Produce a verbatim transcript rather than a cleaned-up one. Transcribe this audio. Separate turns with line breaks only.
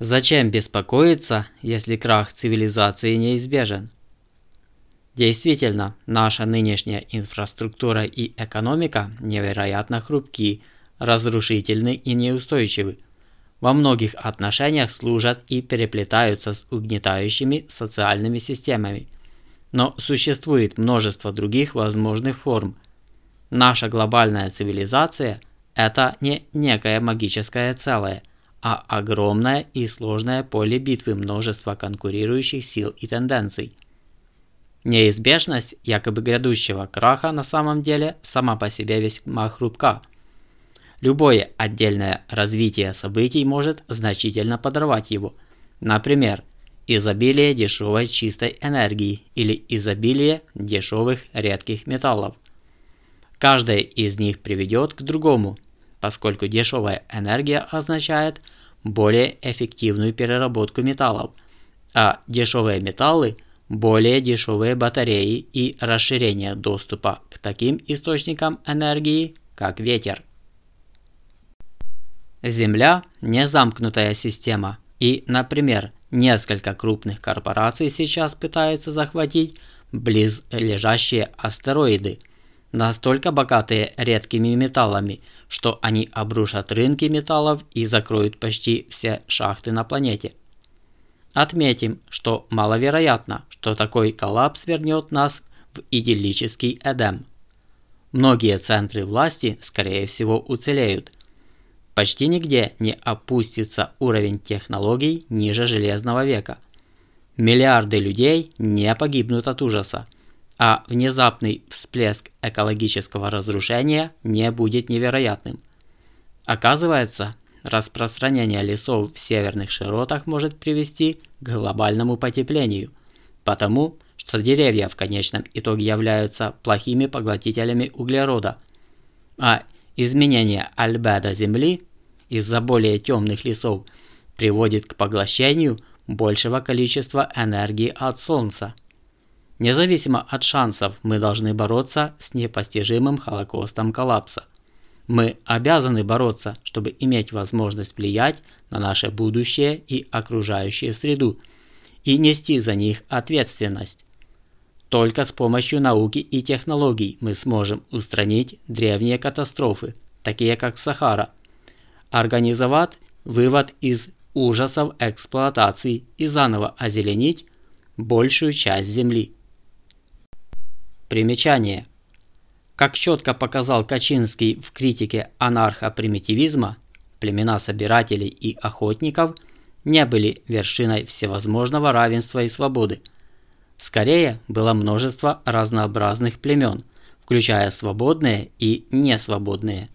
Зачем беспокоиться, если крах цивилизации неизбежен? Действительно, наша нынешняя инфраструктура и экономика невероятно хрупки, разрушительны и неустойчивы. Во многих отношениях служат и переплетаются с угнетающими социальными системами. Но существует множество других возможных форм. Наша глобальная цивилизация – это не некое магическое целое, а огромное и сложное поле битвы множества конкурирующих сил и тенденций. Неизбежность якобы грядущего краха на самом деле сама по себе весьма хрупка. Любое отдельное развитие событий может значительно подорвать его. Например, изобилие дешевой чистой энергии или изобилие дешевых редких металлов. Каждая из них приведет к другому, поскольку дешевая энергия означает более эффективную переработку металлов, а дешевые металлы – более дешевые батареи и расширение доступа к таким источникам энергии, как ветер. Земля – не замкнутая система, и, например, несколько крупных корпораций сейчас пытаются захватить близлежащие астероиды, настолько богатые редкими металлами, что они обрушат рынки металлов и закроют почти все шахты на планете. Отметим, что маловероятно, что такой коллапс вернет нас в идиллический Эдем. Многие центры власти, скорее всего, уцелеют. Почти нигде не опустится уровень технологий ниже Железного века. Миллиарды людей не погибнут от ужаса, а внезапный всплеск экологического разрушения не будет невероятным. Оказывается, распространение лесов в северных широтах может привести к глобальному потеплению, потому что деревья в конечном итоге являются плохими поглотителями углерода, а изменение альбедо Земли из-за более темных лесов приводит к поглощению большего количества энергии от Солнца. Независимо от шансов, мы должны бороться с непостижимым холокостом коллапса. Мы обязаны бороться, чтобы иметь возможность влиять на наше будущее и окружающую среду и нести за них ответственность. Только с помощью науки и технологий мы сможем устранить древние катастрофы, такие как Сахара, организовать вывод из ужасов эксплуатации и заново озеленить большую часть Земли. Примечание. Как четко показал Качинский в критике анархо-примитивизма, племена собирателей и охотников не были вершиной всевозможного равенства и свободы. Скорее, было множество разнообразных племен, включая свободные и несвободные.